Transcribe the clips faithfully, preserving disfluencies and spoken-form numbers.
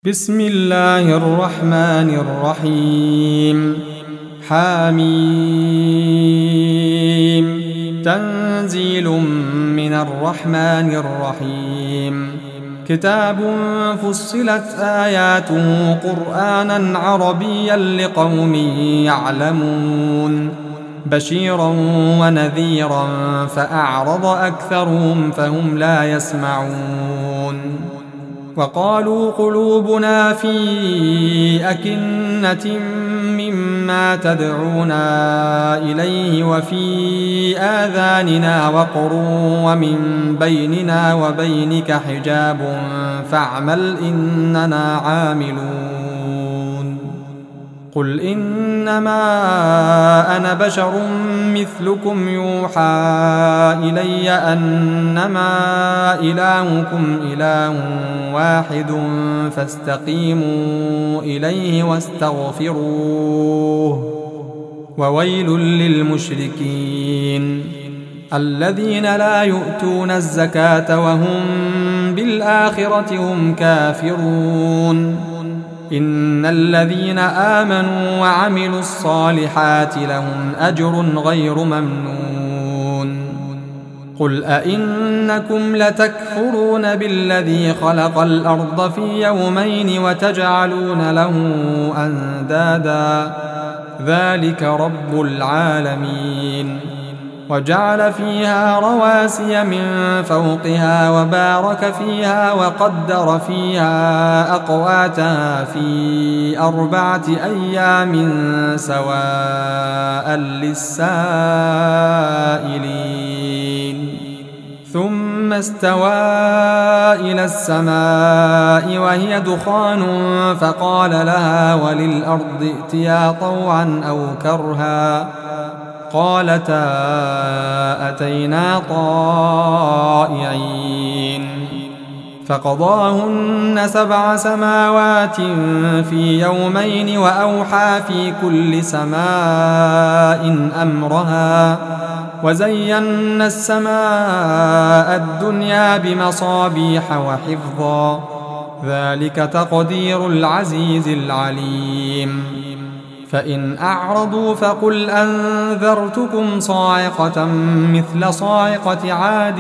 بسم الله الرحمن الرحيم. حميم. تنزيل من الرحمن الرحيم. كتاب فصلت آياته قرآنا عربيا لقوم يعلمون بشيرا ونذيرا فأعرض أكثرهم فهم لا يسمعون. وقالوا قلوبنا في أكنة مما تدعونا إليه وفي آذاننا وقر ومن بيننا وبينك حجاب فاعمل إننا عاملون. قل إنما أنا بشر مثلكم يوحى إلي أنما إلهكم إله واحد فاستقيموا إليه واستغفروه. وويل للمشركين الذين لا يؤتون الزكاة وهم بالآخرة هم كافرون. إن الذين آمنوا وعملوا الصالحات لهم أجر غير ممنون. قل أئنكم لتكفرون بالذي خلق الأرض في يومين وتجعلون له أندادا ذلك رب العالمين. وجعل فيها رواسي من فوقها وبارك فيها وقدر فيها أقواتها في أربعة أيام سواء للسائلين. ثم استوى إلى السماء وهي دخان فقال لها وللأرض ائتيا طوعا أو كرها قالتا أتينا طائعين. فقضاهن سبع سماوات في يومين وأوحى في كل سماء أمرها وزينا السماء الدنيا بمصابيح وحفظا ذلك تقدير العزيز العليم. فإن أعرضوا فقل أنذرتكم صاعقة مثل صاعقة عاد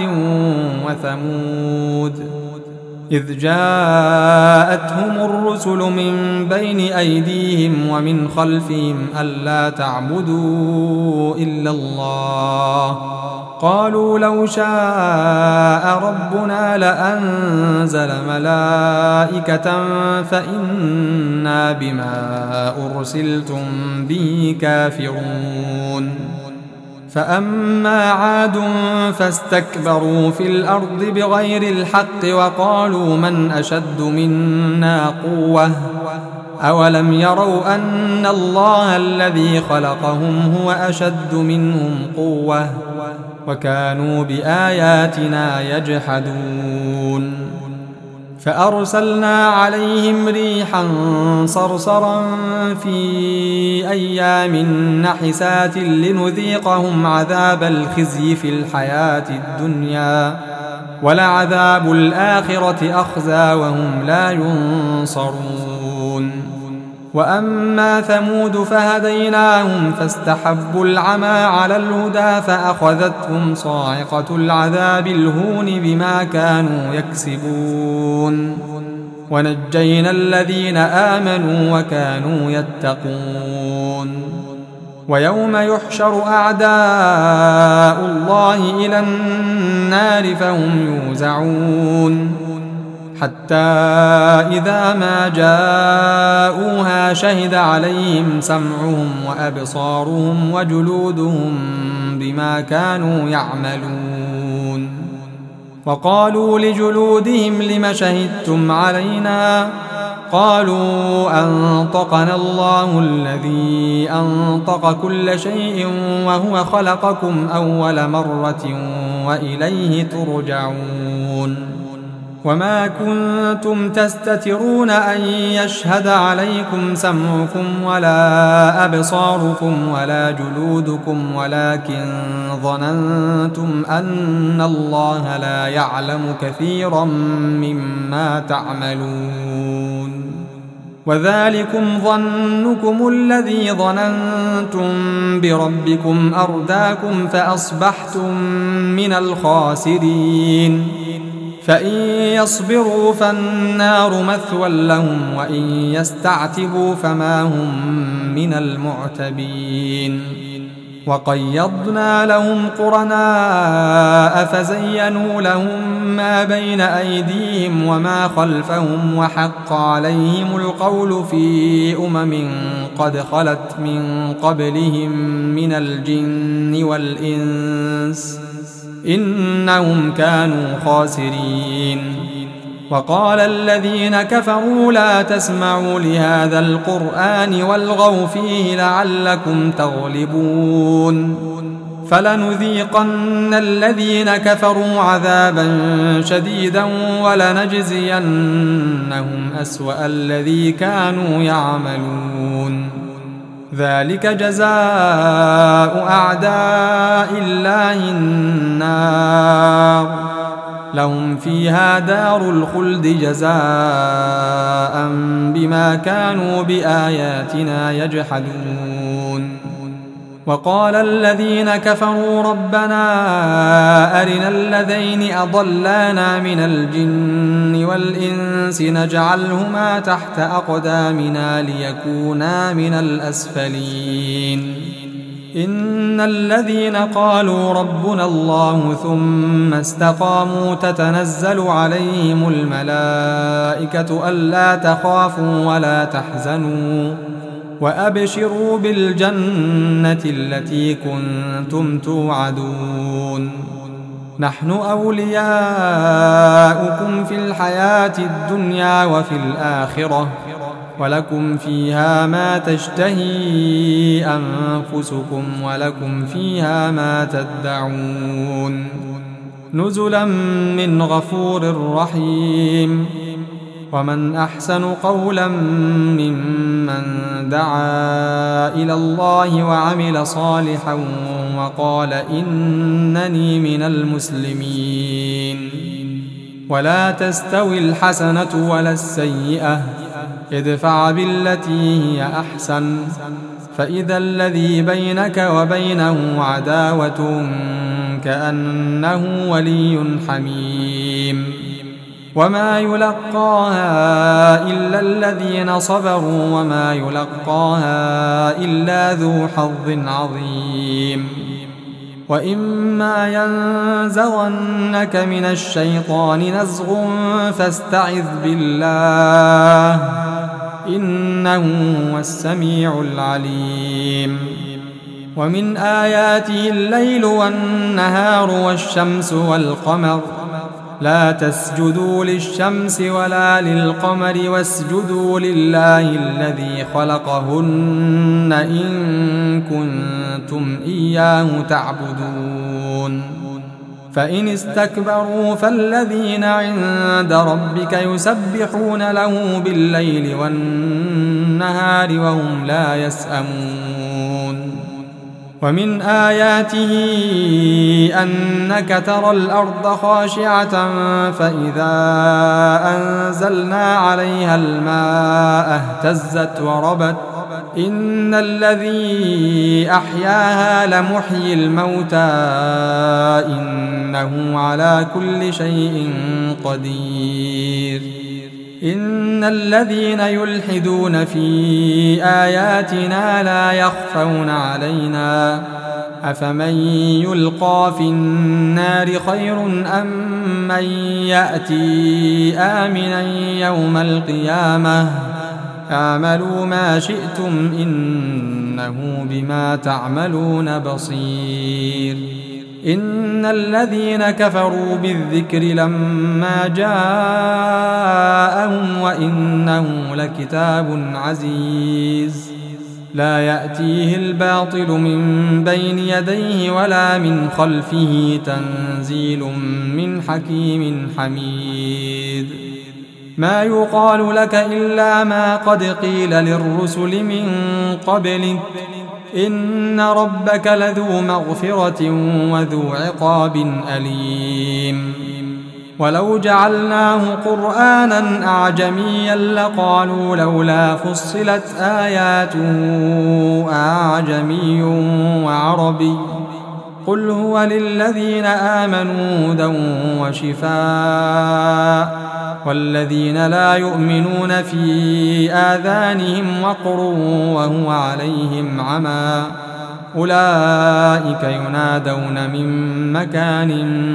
وثمود إذ جاءتهم الرسل من بين أيديهم ومن خلفهم ألا تعبدوا إلا الله قالوا لو شاء ربنا لأنزل ملائكة فإنا بما أرسلتم به كافرون. فأما عاد فاستكبروا في الأرض بغير الحق وقالوا من أشد منا قوة أولم يروا أن الله الذي خلقهم هو أشد منهم قوة وكانوا بآياتنا يجحدون. فأرسلنا عليهم ريحا صرصرا في أيام نحسات لنذيقهم عذاب الخزي في الحياة الدنيا ولعذاب الآخرة أخزى وهم لا ينصرون. وأما ثمود فهديناهم فاستحبوا العمى على الهدى فأخذتهم صاعقة العذاب الهون بما كانوا يكسبون. ونجينا الذين آمنوا وكانوا يتقون. ويوم يحشر أعداء الله إلى النار فهم يوزعون حتى إذا ما جاءوها شهد عليهم سمعهم وأبصارهم وجلودهم بما كانوا يعملون. وقالوا لجلودهم لم شهدتم علينا قالوا أنطقنا الله الذي أنطق كل شيء وهو خلقكم أول مرة وإليه ترجعون. وما كنتم تستترون أن يشهد عليكم سمعكم ولا أبصاركم ولا جلودكم ولكن ظننتم أن الله لا يعلم كثيرا مما تعملون. وذلكم ظنكم الذي ظننتم بربكم أرداكم فأصبحتم من الخاسرين فإن يصبروا فالنار مثوى لهم وإن يستعتبوا فما هم من المعتبين وقيضنا لهم قرناء فزينوا لهم ما بين أيديهم وما خلفهم وحق عليهم القول في أمم قد خلت من قبلهم من الجن والإنس إنهم كانوا خاسرين وقال الذين كفروا لا تسمعوا لهذا القرآن والغوا فيه لعلكم تغلبون فلنذيقن الذين كفروا عذابا شديدا ولنجزينهم أسوأ الذي كانوا يعملون ذلك جزاء أعداء الله النار لهم فيها دار الخلد جزاء بما كانوا بآياتنا يجحدون وقال الذين كفروا ربنا أرنا الذين أضلانا من الجن والإنس نجعلهما تحت أقدامنا ليكونا من الأسفلين إن الذين قالوا ربنا الله ثم استقاموا تتنزل عليهم الملائكة ألا تخافوا ولا تحزنوا وأبشروا بالجنة التي كنتم توعدون نحن أولياؤكم في الحياة الدنيا وفي الآخرة ولكم فيها ما تشتهي أنفسكم ولكم فيها ما تدعون نزلا من غفور رحيم ومن أحسن قولا ممن دعا إلى الله وعمل صالحا وقال إنني من المسلمين ولا تستوي الحسنة ولا السيئة ادفع بالتي هي أحسن فإذا الذي بينك وبينه عداوة كأنه ولي حميم وما يلقاها إلا الذين صبروا وما يلقاها إلا ذو حظ عظيم وإما ينزغنك من الشيطان نزغ فاستعذ بالله إنه هو السميع العليم ومن آياته الليل والنهار والشمس والقمر لا تسجدوا للشمس ولا للقمر واسجدوا لله الذي خلقهن إن كنتم إياه تعبدون فإن استكبروا فالذين عند ربك يسبحون له بالليل والنهار وهم لا يسأمون ومن آياته أنك ترى الأرض خاشعة فإذا أنزلنا عليها الماء اهتزت وربت إن الذي أحياها لمحيي الموتى إنه على كل شيء قدير إن الذين يلحدون في آياتنا لا يخفون علينا أفمن يلقى في النار خير أم من يأتي آمنا يوم القيامة اعملوا ما شئتم إنه بما تعملون بصير إن الذين كفروا بالذكر لما جاءهم وإنه لكتاب عزيز لا يأتيه الباطل من بين يديه ولا من خلفه تنزيل من حكيم حميد ما يقال لك إلا ما قد قيل للرسل من قبلك إن ربك لذو مغفرة وذو عقاب أليم ولو جعلناه قرآنا أعجميا لقالوا لولا فصلت آياته أعجمي وعربي قل هو للذين آمنوا هدى وشفاء والذين لا يؤمنون في آذانهم وقر وهو عليهم عمى أولئك ينادون من مكان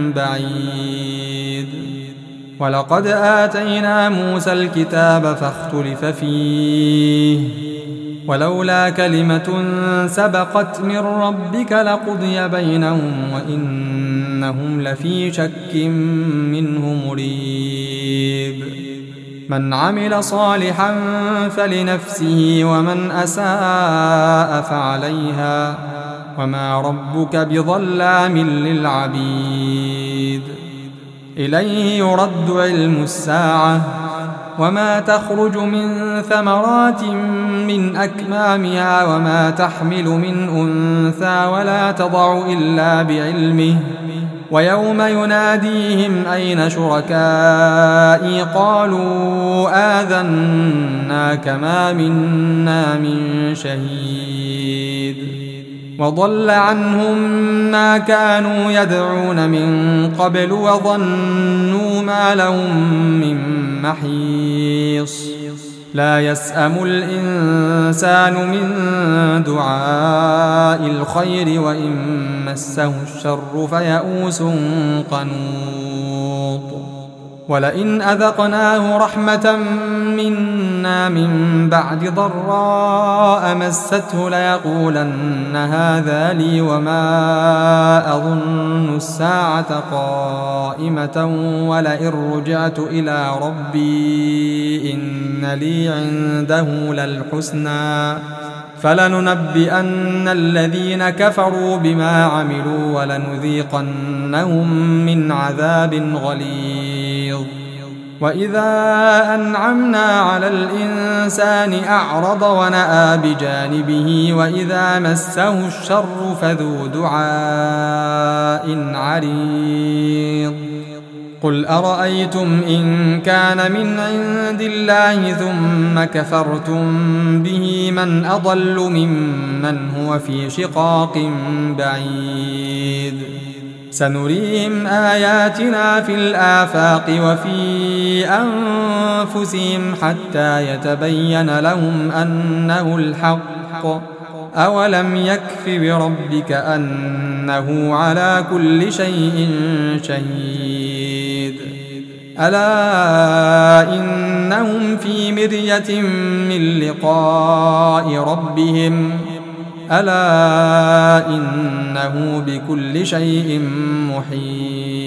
بعيد. ولقد آتينا موسى الكتاب فاختلف فيه ولولا كلمة سبقت من ربك لقضي بينهم وإنهم لفي شك منه مريب. من عمل صالحا فلنفسه ومن أساء فعليها وما ربك بظلام للعبيد. إليه يرد علم الساعة وما تخرج من ثمرات من أكمامها وما تحمل من أنثى ولا تضع إلا بعلمه ويوم يناديهم أين شركائي قالوا آذناك ما منا من شهيد وضل عنهم ما كانوا يدعون من قبل وظنوا ما لهم من محيص. لا يسأم الإنسان من دعاء الخير وإن مسه الشر فيئوس قنوط. ولئن أذقناه رحمة منا من بعد ضراء مسته ليقولن هذا لي وما أظن الساعة قائمة ولئن رجعت إلى ربي إن لي عنده للحسنى فلننبئن الذين كفروا بما عملوا ولنذيقنهم من عذاب غليظ. وإذا أنعمنا على الإنسان أعرض ونأى بجانبه وإذا مسه الشر فذو دعاء عريض. قل أرأيتم إن كان من عند الله ثم كفرتم به من أضل ممن هو في شقاق بعيد. سنريهم آياتنا في الآفاق وفي أنفسهم حتى يتبين لهم أنه الحق. أولم يكف بربك أنه على كل شيء شهيد. ألا إنهم في مرية من لقاء ربهم ألا إنه بكل شيء محيط.